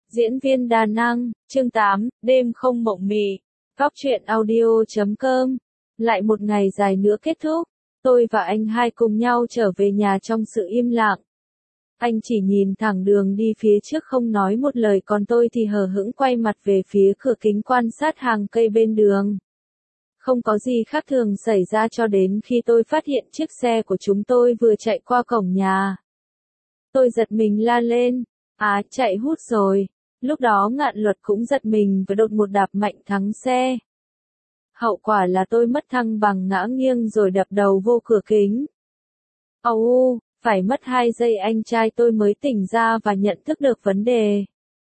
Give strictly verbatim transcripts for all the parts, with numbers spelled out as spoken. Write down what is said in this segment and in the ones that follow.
Diễn viên đa năng, chương tám, đêm không mộng mị. Góc truyện audio chấm com. Lại một ngày dài nữa kết thúc, tôi và anh hai cùng nhau trở về nhà trong sự im lặng. Anh chỉ nhìn thẳng đường đi phía trước không nói một lời, còn tôi thì hờ hững quay mặt về phía cửa kính quan sát hàng cây bên đường. Không có gì khác thường xảy ra cho đến khi tôi phát hiện chiếc xe của chúng tôi vừa chạy qua cổng nhà. Tôi giật mình la lên, à chạy hút rồi. Lúc đó Ngạn Luật cũng giật mình và đột một đạp mạnh thắng xe. Hậu quả là tôi mất thăng bằng ngã nghiêng rồi đập đầu vô cửa kính. Âu u, phải mất hai giây anh trai tôi mới tỉnh ra và nhận thức được vấn đề.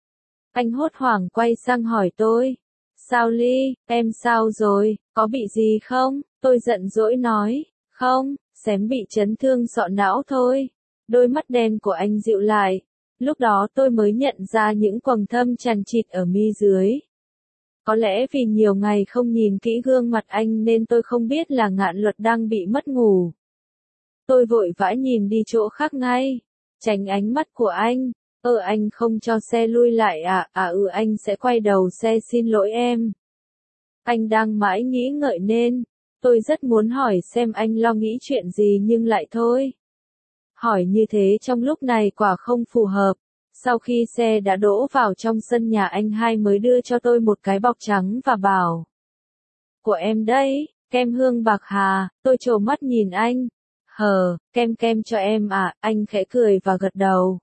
Anh hốt hoảng quay sang hỏi tôi. Sao Ly, em sao rồi, có bị gì không? Tôi giận dỗi nói, không, xém bị chấn thương sọ não thôi. Đôi mắt đen của anh dịu lại. Lúc đó tôi mới nhận ra những quầng thâm chằng chịt ở mi dưới. Có lẽ vì nhiều ngày không nhìn kỹ gương mặt anh nên tôi không biết là Ngạn Luật đang bị mất ngủ. Tôi vội vã nhìn đi chỗ khác ngay, tránh ánh mắt của anh. Ơ anh không cho xe lui lại à, à ừ anh sẽ quay đầu xe xin lỗi em. Anh đang mãi nghĩ ngợi nên, tôi rất muốn hỏi xem anh lo nghĩ chuyện gì nhưng lại thôi. Hỏi như thế trong lúc này quả không phù hợp. Sau khi xe đã đỗ vào trong sân nhà, anh hai mới đưa cho tôi một cái bọc trắng và bảo. Của em đấy, kem hương bạc hà. Tôi trố mắt nhìn anh. Hờ, kem kem cho em à, anh khẽ cười và gật đầu.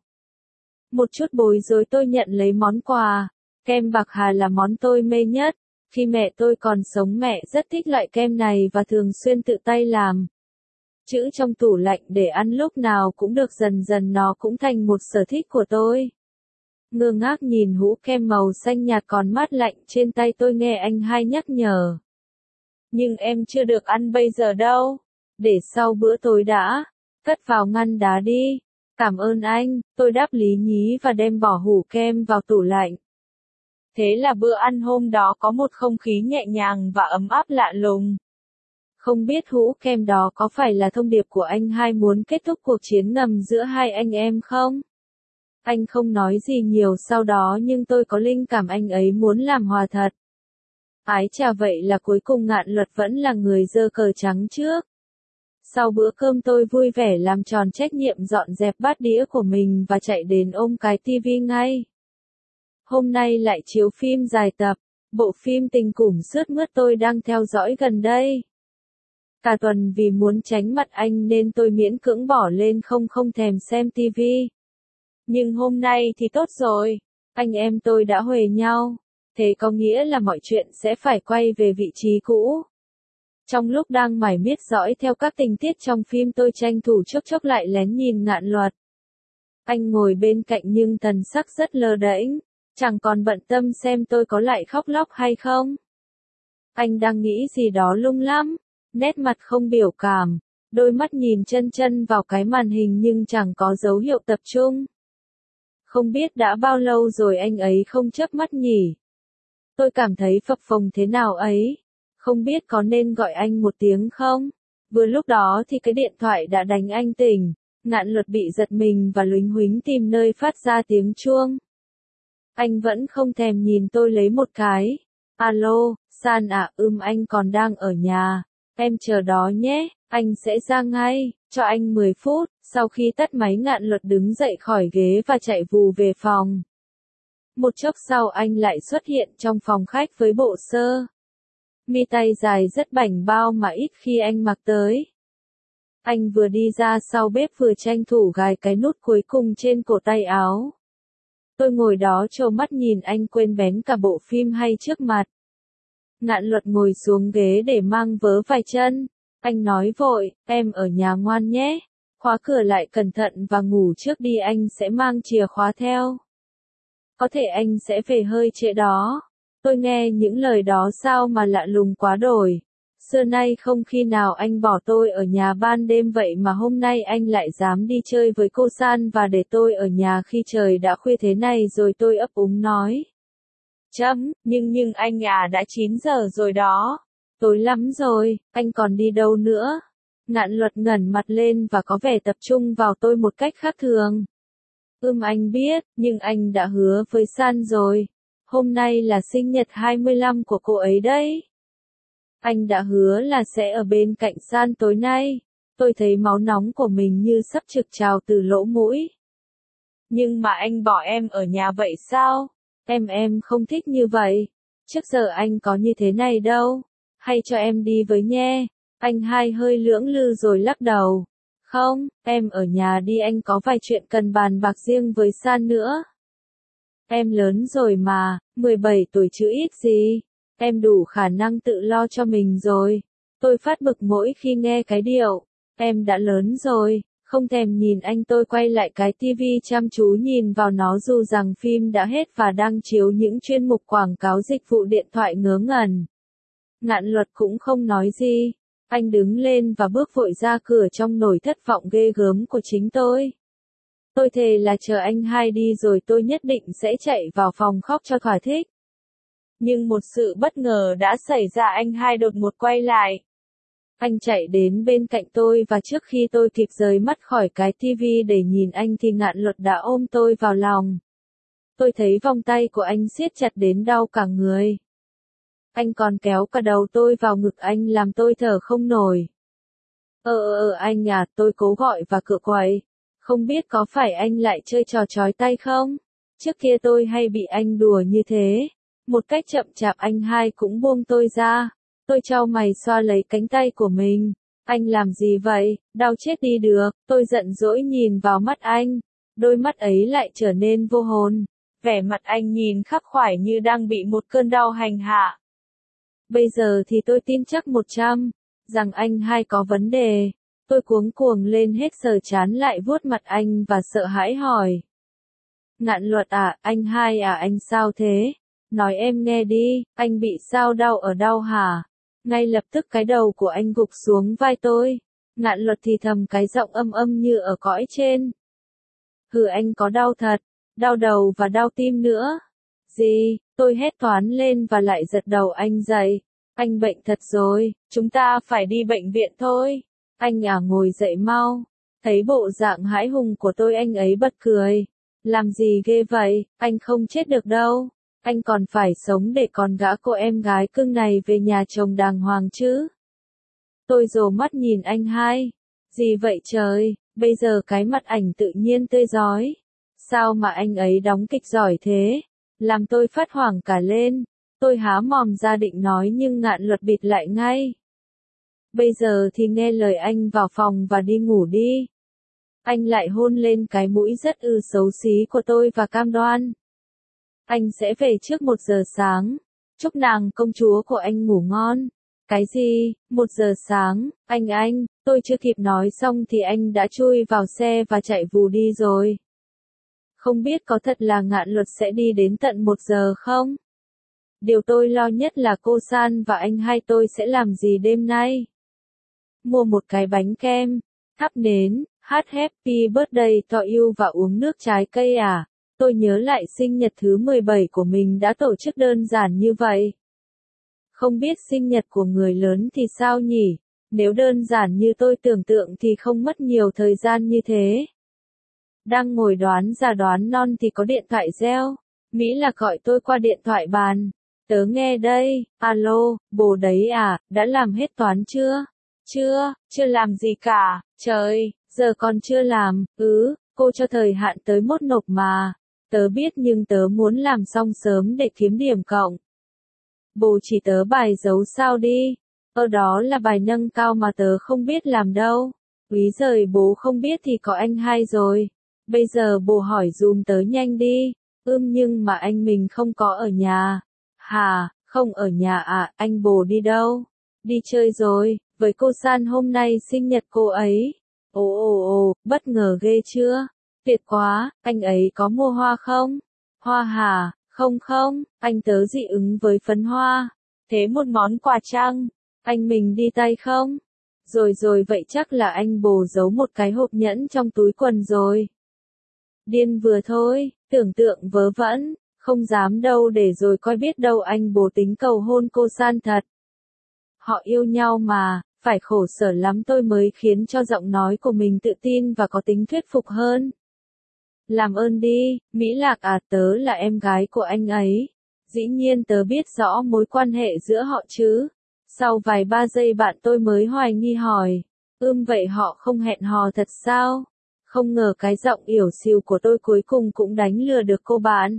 Một chút bối rối tôi nhận lấy món quà. Kem bạc hà là món tôi mê nhất. Khi mẹ tôi còn sống mẹ rất thích loại kem này và thường xuyên tự tay làm. Chữ trong tủ lạnh để ăn lúc nào cũng được, dần dần nó cũng thành một sở thích của tôi. Ngơ ngác nhìn hũ kem màu xanh nhạt còn mát lạnh trên tay, tôi nghe anh hai nhắc nhở. Nhưng em chưa được ăn bây giờ đâu. Để sau bữa tối đã. Cất vào ngăn đá đi. Cảm ơn anh, tôi đáp lý nhí và đem bỏ hũ kem vào tủ lạnh. Thế là bữa ăn hôm đó có một không khí nhẹ nhàng và ấm áp lạ lùng. Không biết hũ kem đó có phải là thông điệp của anh hai muốn kết thúc cuộc chiến ngầm giữa hai anh em không? Anh không nói gì nhiều sau đó nhưng tôi có linh cảm anh ấy muốn làm hòa thật. Ái chà, vậy là cuối cùng Ngạn Luật vẫn là người giơ cờ trắng trước. Sau bữa cơm tôi vui vẻ làm tròn trách nhiệm dọn dẹp bát đĩa của mình và chạy đến ôm cái tivi ngay. Hôm nay lại chiếu phim dài tập, bộ phim tình củm sướt mướt tôi đang theo dõi gần đây. Cả tuần vì muốn tránh mặt anh nên tôi miễn cưỡng bỏ lên không không thèm xem tivi. Nhưng hôm nay thì tốt rồi, anh em tôi đã huề nhau, thế có nghĩa là mọi chuyện sẽ phải quay về vị trí cũ. Trong lúc đang mải miết dõi theo các tình tiết trong phim, tôi tranh thủ chốc chốc lại lén nhìn Ngạn Luật. Anh ngồi bên cạnh nhưng thần sắc rất lơ đễnh, chẳng còn bận tâm xem tôi có lại khóc lóc hay không. Anh đang nghĩ gì đó lung lắm. Nét mặt không biểu cảm, đôi mắt nhìn chân chân vào cái màn hình nhưng chẳng có dấu hiệu tập trung. Không biết đã bao lâu rồi anh ấy không chớp mắt nhỉ. Tôi cảm thấy phập phồng thế nào ấy, không biết có nên gọi anh một tiếng không. Vừa lúc đó thì cái điện thoại đã đánh anh tỉnh. Ngạn Luật bị giật mình và lúnh húnh tìm nơi phát ra tiếng chuông. Anh vẫn không thèm nhìn tôi lấy một cái. Alo, San à, ừm anh còn đang ở nhà. Em chờ đó nhé, anh sẽ ra ngay, cho anh mười phút. Sau khi tắt máy, Ngạn Luật đứng dậy khỏi ghế và chạy vù về phòng. Một chốc sau anh lại xuất hiện trong phòng khách với bộ sơ mi tay dài rất bảnh bao mà ít khi anh mặc tới. Anh vừa đi ra sau bếp vừa tranh thủ gài cái nút cuối cùng trên cổ tay áo. Tôi ngồi đó trố mắt nhìn anh quên bén cả bộ phim hay trước mặt. Ngạn Luật ngồi xuống ghế để mang vớ vài chân. Anh nói vội, em ở nhà ngoan nhé. Khóa cửa lại cẩn thận và ngủ trước đi, anh sẽ mang chìa khóa theo. Có thể anh sẽ về hơi trễ đó. Tôi nghe những lời đó sao mà lạ lùng quá đổi. Xưa nay không khi nào anh bỏ tôi ở nhà ban đêm vậy mà hôm nay anh lại dám đi chơi với cô San và để tôi ở nhà khi trời đã khuya thế này rồi. Tôi ấp úng nói. Chấm, nhưng nhưng anh à, đã chín giờ rồi đó. Tối lắm rồi, anh còn đi đâu nữa? Ngạn Luật ngẩng mặt lên và có vẻ tập trung vào tôi một cách khác thường. Ừm anh biết, nhưng anh đã hứa với San rồi. Hôm nay là sinh nhật hai mươi lăm của cô ấy đấy. Anh đã hứa là sẽ ở bên cạnh San tối nay. Tôi thấy máu nóng của mình như sắp trực trào từ lỗ mũi. Nhưng mà anh bỏ em ở nhà vậy sao? Em em không thích như vậy. Trước giờ anh có như thế này đâu. Hay cho em đi với nhé. Anh hai hơi lưỡng lự rồi lắc đầu. Không, em ở nhà đi, anh có vài chuyện cần bàn bạc riêng với San nữa. Em lớn rồi mà, mười bảy tuổi chứ ít gì. Em đủ khả năng tự lo cho mình rồi. Tôi phát bực mỗi khi nghe cái điệu. Em đã lớn rồi, không thèm nhìn anh. Tôi quay lại cái tivi chăm chú nhìn vào nó dù rằng phim đã hết và đang chiếu những chuyên mục quảng cáo dịch vụ điện thoại ngớ ngẩn. Ngạn Luật cũng không nói gì. Anh đứng lên và bước vội ra cửa trong nỗi thất vọng ghê gớm của chính tôi. Tôi thề là chờ anh hai đi rồi tôi nhất định sẽ chạy vào phòng khóc cho thỏa thích. Nhưng một sự bất ngờ đã xảy ra, anh hai đột ngột quay lại. Anh chạy đến bên cạnh tôi và trước khi tôi kịp rời mắt khỏi cái tivi để nhìn anh thì Ngạn Luật đã ôm tôi vào lòng. Tôi thấy vòng tay của anh siết chặt đến đau cả người. Anh còn kéo cả đầu tôi vào ngực anh làm tôi thở không nổi. Ờ ờ anh à, tôi cố gọi và cựa quậy. Không biết có phải anh lại chơi trò trói tay không? Trước kia tôi hay bị anh đùa như thế. Một cách chậm chạp anh hai cũng buông tôi ra. Tôi chau mày xoa lấy cánh tay của mình. Anh làm gì vậy? Đau chết đi được. Tôi giận dỗi nhìn vào mắt anh. Đôi mắt ấy lại trở nên vô hồn. Vẻ mặt anh nhìn khắc khoải như đang bị một cơn đau hành hạ. Bây giờ thì tôi tin chắc một trăm rằng anh hai có vấn đề. Tôi cuống cuồng lên hết sờ chán lại vuốt mặt anh và sợ hãi hỏi. Ngạn Luật à, anh hai à, anh sao thế? Nói em nghe đi, anh bị sao, đau ở đâu hả? Ngay lập tức cái đầu của anh gục xuống vai tôi. Ngạn Luật thì thầm cái giọng âm âm như ở cõi trên. Hừ, anh có đau thật, đau đầu và đau tim nữa. Gì? Tôi hét toán lên và lại giật đầu anh dậy. Anh bệnh thật rồi, chúng ta phải đi bệnh viện thôi. Anh à, ngồi dậy mau. Thấy bộ dạng hãi hùng của tôi anh ấy bật cười. Làm gì ghê vậy, anh không chết được đâu. Anh còn phải sống để còn gã cô em gái cưng này về nhà chồng đàng hoàng chứ. Tôi dồ mắt nhìn anh hai. Gì vậy trời, bây giờ cái mặt ảnh tự nhiên tươi rói. Sao mà anh ấy đóng kịch giỏi thế? Làm tôi phát hoảng cả lên. Tôi há mồm ra định nói nhưng Ngạn Luật bịt lại ngay. Bây giờ thì nghe lời anh vào phòng và đi ngủ đi. Anh lại hôn lên cái mũi rất ư xấu xí của tôi và cam đoan. Anh sẽ về trước một giờ sáng. Chúc nàng công chúa của anh ngủ ngon. Cái gì, một giờ sáng, anh anh, tôi chưa kịp nói xong thì anh đã chui vào xe và chạy vù đi rồi. Không biết có thật là Ngạn Luật sẽ đi đến tận một giờ không? Điều tôi lo nhất là cô San và anh hai tôi sẽ làm gì đêm nay. Mua một cái bánh kem, thắp nến, hát Happy Birthday to you và uống nước trái cây à? Tôi nhớ lại sinh nhật thứ mười bảy của mình đã tổ chức đơn giản như vậy. Không biết sinh nhật của người lớn thì sao nhỉ? Nếu đơn giản như tôi tưởng tượng thì không mất nhiều thời gian như thế. Đang ngồi đoán già đoán non thì có điện thoại reo. Mỹ là gọi tôi qua điện thoại bàn. Tớ nghe đây, alo, bồ đấy à, đã làm hết toán chưa? Chưa, chưa làm gì cả, trời, giờ còn chưa làm, ừ, cô cho thời hạn tới mốt nộp mà. Tớ biết nhưng tớ muốn làm xong sớm để kiếm điểm cộng. Bồ chỉ tớ bài giấu sao đi. Ở đó là bài nâng cao mà tớ không biết làm đâu. Úy giời, bố không biết thì có anh hai rồi. Bây giờ bồ hỏi dùm tớ nhanh đi. Ưm nhưng mà anh mình không có ở nhà. Hà, không ở nhà à, anh bồ đi đâu? Đi chơi rồi, với cô San hôm nay sinh nhật cô ấy. Ồ ồ ồ, bất ngờ ghê chưa? Tuyệt quá, anh ấy có mua hoa không? Hoa hả? Không không, anh tớ dị ứng với phấn hoa. Thế một món quà chăng? Anh mình đi tay không? Rồi rồi vậy chắc là anh bồ giấu một cái hộp nhẫn trong túi quần rồi. Điên vừa thôi, tưởng tượng vớ vẩn, không dám đâu để rồi coi biết đâu anh bồ tính cầu hôn cô San thật. Họ yêu nhau mà, phải khổ sở lắm tôi mới khiến cho giọng nói của mình tự tin và có tính thuyết phục hơn. Làm ơn đi, Mỹ Lạc à, tớ là em gái của anh ấy. Dĩ nhiên tớ biết rõ mối quan hệ giữa họ chứ. Sau vài ba giây bạn tôi mới hoài nghi hỏi. Ưm vậy họ không hẹn hò thật sao? Không ngờ cái giọng yểu xìu của tôi cuối cùng cũng đánh lừa được cô bạn.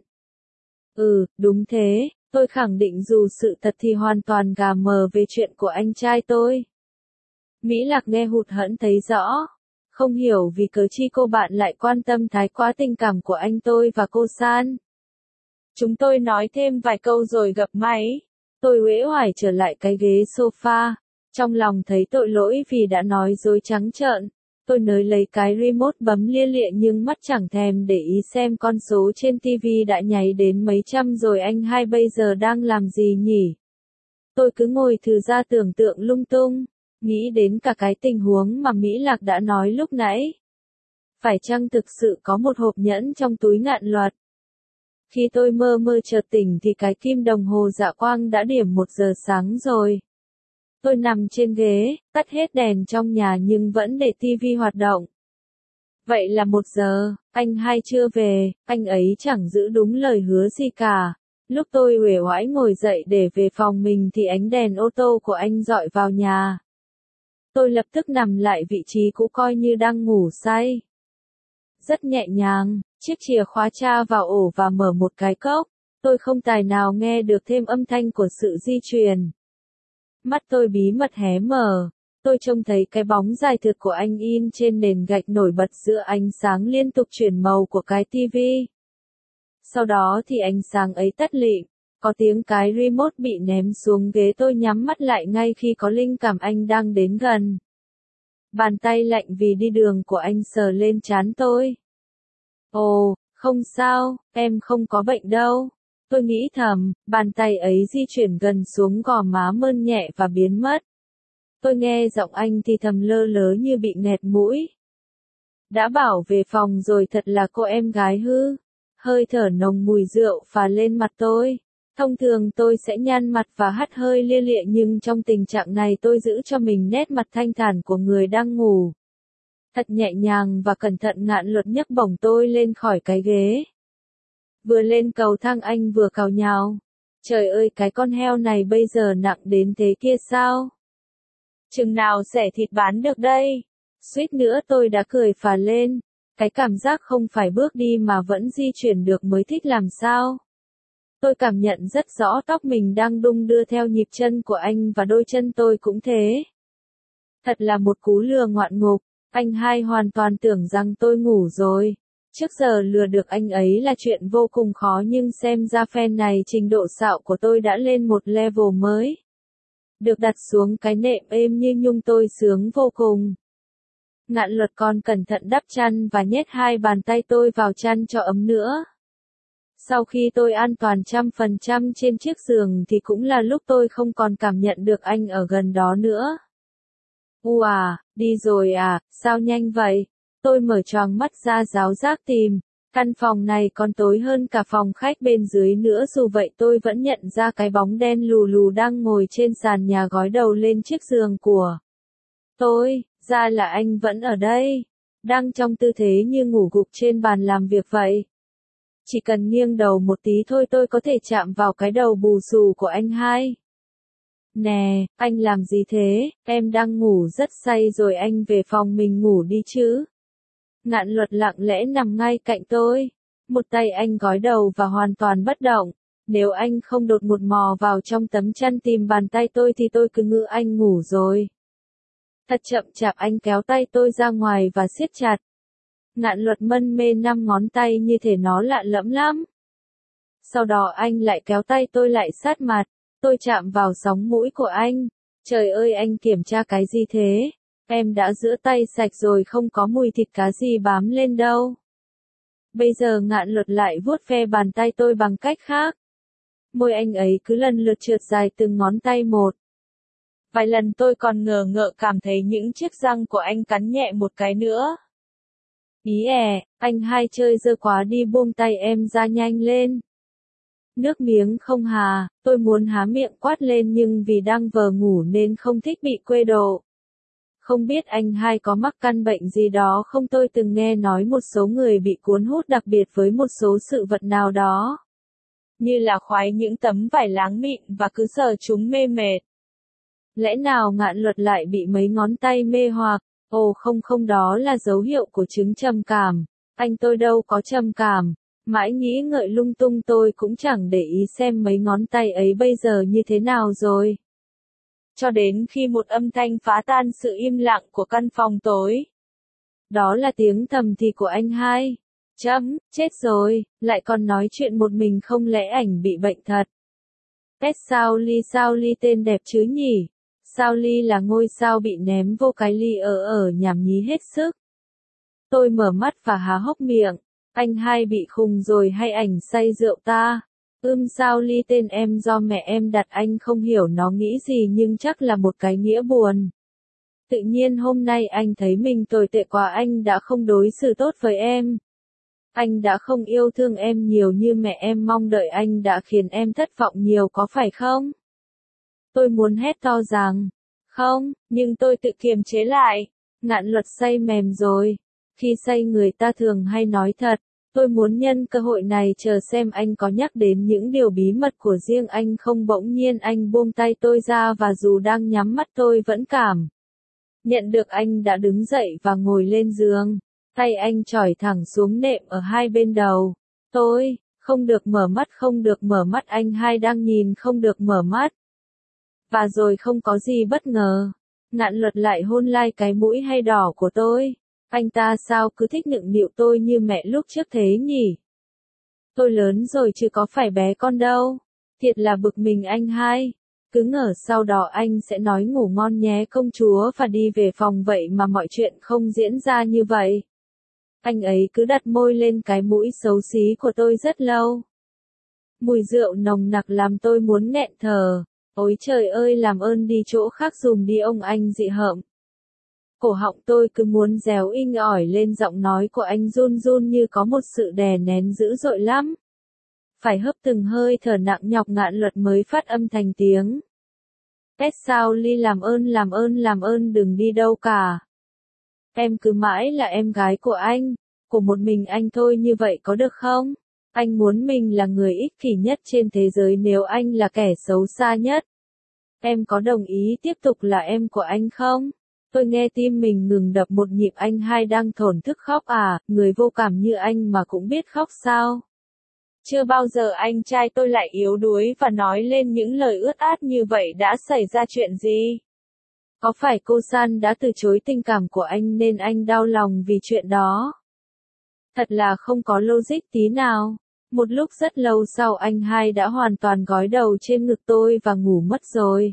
Ừ, đúng thế, tôi khẳng định dù sự thật thì hoàn toàn gà mờ về chuyện của anh trai tôi. Mỹ Lạc nghe hụt hẫng thấy rõ. Không hiểu vì cớ chi cô bạn lại quan tâm thái quá tình cảm của anh tôi và cô San. Chúng tôi nói thêm vài câu rồi gập máy. Tôi uể oải trở lại cái ghế sofa. Trong lòng thấy tội lỗi vì đã nói dối trắng trợn. Tôi nới lấy cái remote bấm lia lịa nhưng mắt chẳng thèm để ý xem con số trên ti vi đã nháy đến mấy trăm rồi. Anh hai bây giờ đang làm gì nhỉ? Tôi cứ ngồi thử ra tưởng tượng lung tung. Nghĩ đến cả cái tình huống mà Mỹ Lạc đã nói lúc nãy. Phải chăng thực sự có một hộp nhẫn trong túi Ngạn Luật? Khi tôi mơ mơ chợt tỉnh thì cái kim đồng hồ dạ quang đã điểm một giờ sáng rồi. Tôi nằm trên ghế, tắt hết đèn trong nhà nhưng vẫn để tivi hoạt động. Vậy là một giờ, anh hai chưa về, anh ấy chẳng giữ đúng lời hứa gì cả. Lúc tôi uể oải ngồi dậy để về phòng mình thì ánh đèn ô tô của anh dọi vào nhà. Tôi lập tức nằm lại vị trí cũ coi như đang ngủ say. Rất nhẹ nhàng, chiếc chìa khóa tra vào ổ và mở một cái cốc. Tôi không tài nào nghe được thêm âm thanh của sự di chuyển. Mắt tôi bí mật hé mở. Tôi trông thấy cái bóng dài thực của anh in trên nền gạch nổi bật giữa ánh sáng liên tục chuyển màu của cái tivi. Sau đó thì ánh sáng ấy tắt lịm. Có tiếng cái remote bị ném xuống ghế. Tôi nhắm mắt lại ngay khi có linh cảm anh đang đến gần. Bàn tay lạnh vì đi đường của anh sờ lên trán tôi. Ồ, không sao, em không có bệnh đâu. Tôi nghĩ thầm, bàn tay ấy di chuyển gần xuống gò má mơn nhẹ và biến mất. Tôi nghe giọng anh thì thầm lơ lớ như bị nghẹt mũi. Đã bảo về phòng rồi, thật là cô em gái hư. Hơi thở nồng mùi rượu phả lên mặt tôi. Thông thường tôi sẽ nhăn mặt và hắt hơi lia lịa nhưng trong tình trạng này tôi giữ cho mình nét mặt thanh thản của người đang ngủ. Thật nhẹ nhàng và cẩn thận Ngạn Luật nhấc bổng tôi lên khỏi cái ghế. Vừa lên cầu thang anh vừa càu nhàu. Trời ơi, cái con heo này bây giờ nặng đến thế kia sao? Chừng nào xẻ thịt bán được đây? Suýt nữa tôi đã cười phà lên. Cái cảm giác không phải bước đi mà vẫn di chuyển được mới thích làm sao? Tôi cảm nhận rất rõ tóc mình đang đung đưa theo nhịp chân của anh và đôi chân tôi cũng thế. Thật là một cú lừa ngoạn mục. Anh hai hoàn toàn tưởng rằng tôi ngủ rồi. Trước giờ lừa được anh ấy là chuyện vô cùng khó nhưng xem ra phen này trình độ xạo của tôi đã lên một level mới. Được đặt xuống cái nệm êm như nhung tôi sướng vô cùng. Ngạn Luật còn cẩn thận đắp chăn và nhét hai bàn tay tôi vào chăn cho ấm nữa. Sau khi tôi an toàn trăm phần trăm trên chiếc giường thì cũng là lúc tôi không còn cảm nhận được anh ở gần đó nữa. U à, đi rồi à, sao nhanh vậy? Tôi mở choàng mắt ra ráo rác tìm. Căn phòng này còn tối hơn cả phòng khách bên dưới nữa, dù vậy tôi vẫn nhận ra cái bóng đen lù lù đang ngồi trên sàn nhà gối đầu lên chiếc giường của tôi. Ra là anh vẫn ở đây. Đang trong tư thế như ngủ gục trên bàn làm việc vậy. Chỉ cần nghiêng đầu một tí thôi tôi có thể chạm vào cái đầu bù xù của anh hai. Nè, anh làm gì thế? Em đang ngủ rất say rồi, anh về phòng mình ngủ đi chứ. Ngạn Luật lặng lẽ nằm ngay cạnh tôi. Một tay anh gối đầu và hoàn toàn bất động. Nếu anh không đột một mò vào trong tấm chăn tìm bàn tay tôi thì tôi cứ ngỡ anh ngủ rồi. Thật chậm chạp anh kéo tay tôi ra ngoài và siết chặt. Ngạn Luật mân mê năm ngón tay như thể nó lạ lẫm lắm. Sau đó anh lại kéo tay tôi lại sát mặt. Tôi chạm vào sóng mũi của anh. Trời ơi, anh kiểm tra cái gì thế? Em đã rửa tay sạch rồi, không có mùi thịt cá gì bám lên đâu. Bây giờ Ngạn Luật lại vuốt ve bàn tay tôi bằng cách khác. Môi anh ấy cứ lần lượt trượt dài từng ngón tay một. Vài lần tôi còn ngờ ngợ cảm thấy những chiếc răng của anh cắn nhẹ một cái nữa. Ý è, anh hai chơi dơ quá đi, buông tay em ra nhanh lên. Nước miếng không hà, tôi muốn há miệng quát lên nhưng vì đang vờ ngủ nên không thích bị quê độ. Không biết anh hai có mắc căn bệnh gì đó không, tôi từng nghe nói một số người bị cuốn hút đặc biệt với một số sự vật nào đó. Như là khoái những tấm vải láng mịn và cứ sờ chúng mê mệt. Lẽ nào Ngạn Luật lại bị mấy ngón tay mê hoặc? Ồ không không, đó là dấu hiệu của chứng trầm cảm. Anh tôi đâu có trầm cảm. Mãi nghĩ ngợi lung tung, tôi cũng chẳng để ý xem mấy ngón tay ấy bây giờ như thế nào rồi. Cho đến khi một âm thanh phá tan sự im lặng của căn phòng tối. Đó là tiếng thầm thì của anh hai. Chấm, chết rồi, lại còn nói chuyện một mình, không lẽ ảnh bị bệnh thật. Pet sao ly, sao ly tên đẹp chứ nhỉ? Sao ly là ngôi sao bị ném vô cái ly ở ở nhảm nhí hết sức. Tôi mở mắt và há hốc miệng. Anh hai bị khùng rồi hay ảnh say rượu ta? Ưm sao ly tên em do mẹ em đặt, anh không hiểu nó nghĩ gì nhưng chắc là một cái nghĩa buồn. Tự nhiên hôm nay anh thấy mình tồi tệ quá, anh đã không đối xử tốt với em. Anh đã không yêu thương em nhiều như mẹ em mong đợi, anh đã khiến em thất vọng nhiều có phải không? Tôi muốn hét to rằng, không, nhưng tôi tự kiềm chế lại. Ngạn Luật say mềm rồi. Khi say người ta thường hay nói thật. Tôi muốn nhân cơ hội này chờ xem anh có nhắc đến những điều bí mật của riêng anh không. Bỗng nhiên anh buông tay tôi ra và dù đang nhắm mắt tôi vẫn cảm nhận được anh đã đứng dậy và ngồi lên giường. Tay anh chỏi thẳng xuống nệm ở hai bên đầu. Tôi, không được mở mắt, không được mở mắt, anh hai đang nhìn không được mở mắt. Và rồi không có gì bất ngờ. Ngạn Luật lại hôn lai cái mũi hay đỏ của tôi. Anh ta sao cứ thích nựng nịu tôi như mẹ lúc trước thế nhỉ? Tôi lớn rồi chứ có phải bé con đâu. Thiệt là bực mình anh hai. Cứ ngờ sau đó anh sẽ nói ngủ ngon nhé công chúa và đi về phòng, vậy mà mọi chuyện không diễn ra như vậy. Anh ấy cứ đặt môi lên cái mũi xấu xí của tôi rất lâu. Mùi rượu nồng nặc làm tôi muốn nghẹn thở. Ôi trời ơi, làm ơn đi chỗ khác dùm đi ông anh dị hợm. Cổ họng tôi cứ muốn réo inh ỏi lên, giọng nói của anh run run như có một sự đè nén dữ dội lắm. Phải hấp từng hơi thở nặng nhọc Ngạn Luật mới phát âm thành tiếng. Pet sao ly, làm ơn làm ơn làm ơn đừng đi đâu cả. Em cứ mãi là em gái của anh, của một mình anh thôi, như vậy có được không? Anh muốn mình là người ích kỷ nhất trên thế giới nếu anh là kẻ xấu xa nhất. Em có đồng ý tiếp tục là em của anh không? Tôi nghe tim mình ngừng đập một nhịp. Anh hai đang thổn thức khóc à, người vô cảm như anh mà cũng biết khóc sao? Chưa bao giờ anh trai tôi lại yếu đuối và nói lên những lời ướt át như vậy. Đã xảy ra chuyện gì? Có phải cô San đã từ chối tình cảm của anh nên anh đau lòng vì chuyện đó? Thật là không có logic tí nào. Một lúc rất lâu sau anh hai đã hoàn toàn gối đầu trên ngực tôi và ngủ mất rồi.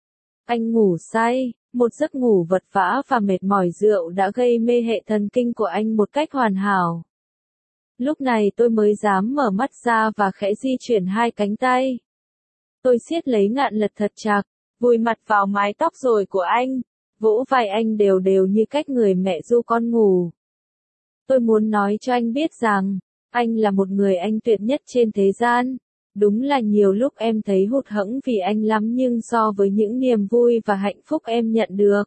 Anh ngủ say, một giấc ngủ vật vã và mệt mỏi, rượu đã gây mê hệ thần kinh của anh một cách hoàn hảo. Lúc này tôi mới dám mở mắt ra và khẽ di chuyển hai cánh tay. Tôi siết lấy Ngạn Luật thật chặt, vùi mặt vào mái tóc rồi của anh, vỗ vai anh đều đều như cách người mẹ ru con ngủ. Tôi muốn nói cho anh biết rằng, anh là một người anh tuyệt nhất trên thế gian. Đúng là nhiều lúc em thấy hụt hẫng vì anh lắm, nhưng so với những niềm vui và hạnh phúc em nhận được,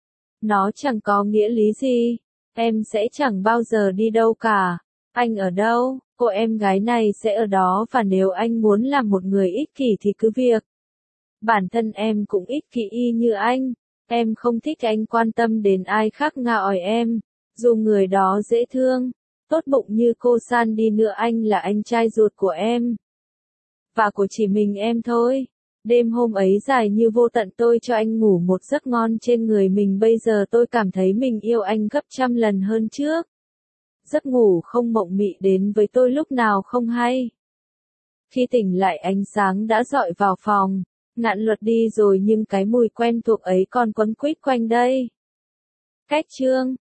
nó chẳng có nghĩa lý gì. Em sẽ chẳng bao giờ đi đâu cả. Anh ở đâu, cô em gái này sẽ ở đó, và nếu anh muốn làm một người ích kỷ thì cứ việc. Bản thân em cũng ích kỷ y như anh. Em không thích anh quan tâm đến ai khác ngoài em. Dù người đó dễ thương, tốt bụng như cô San đi nữa, anh là anh trai ruột của em. Và của chỉ mình em thôi. Đêm hôm ấy dài như vô tận, tôi cho anh ngủ một giấc ngon trên người mình. Bây giờ tôi cảm thấy mình yêu anh gấp trăm lần hơn trước. Giấc ngủ không mộng mị đến với tôi lúc nào không hay. Khi tỉnh lại ánh sáng đã rọi vào phòng. Ngạn Luật đi rồi nhưng cái mùi quen thuộc ấy còn quấn quýt quanh đây. Cách chương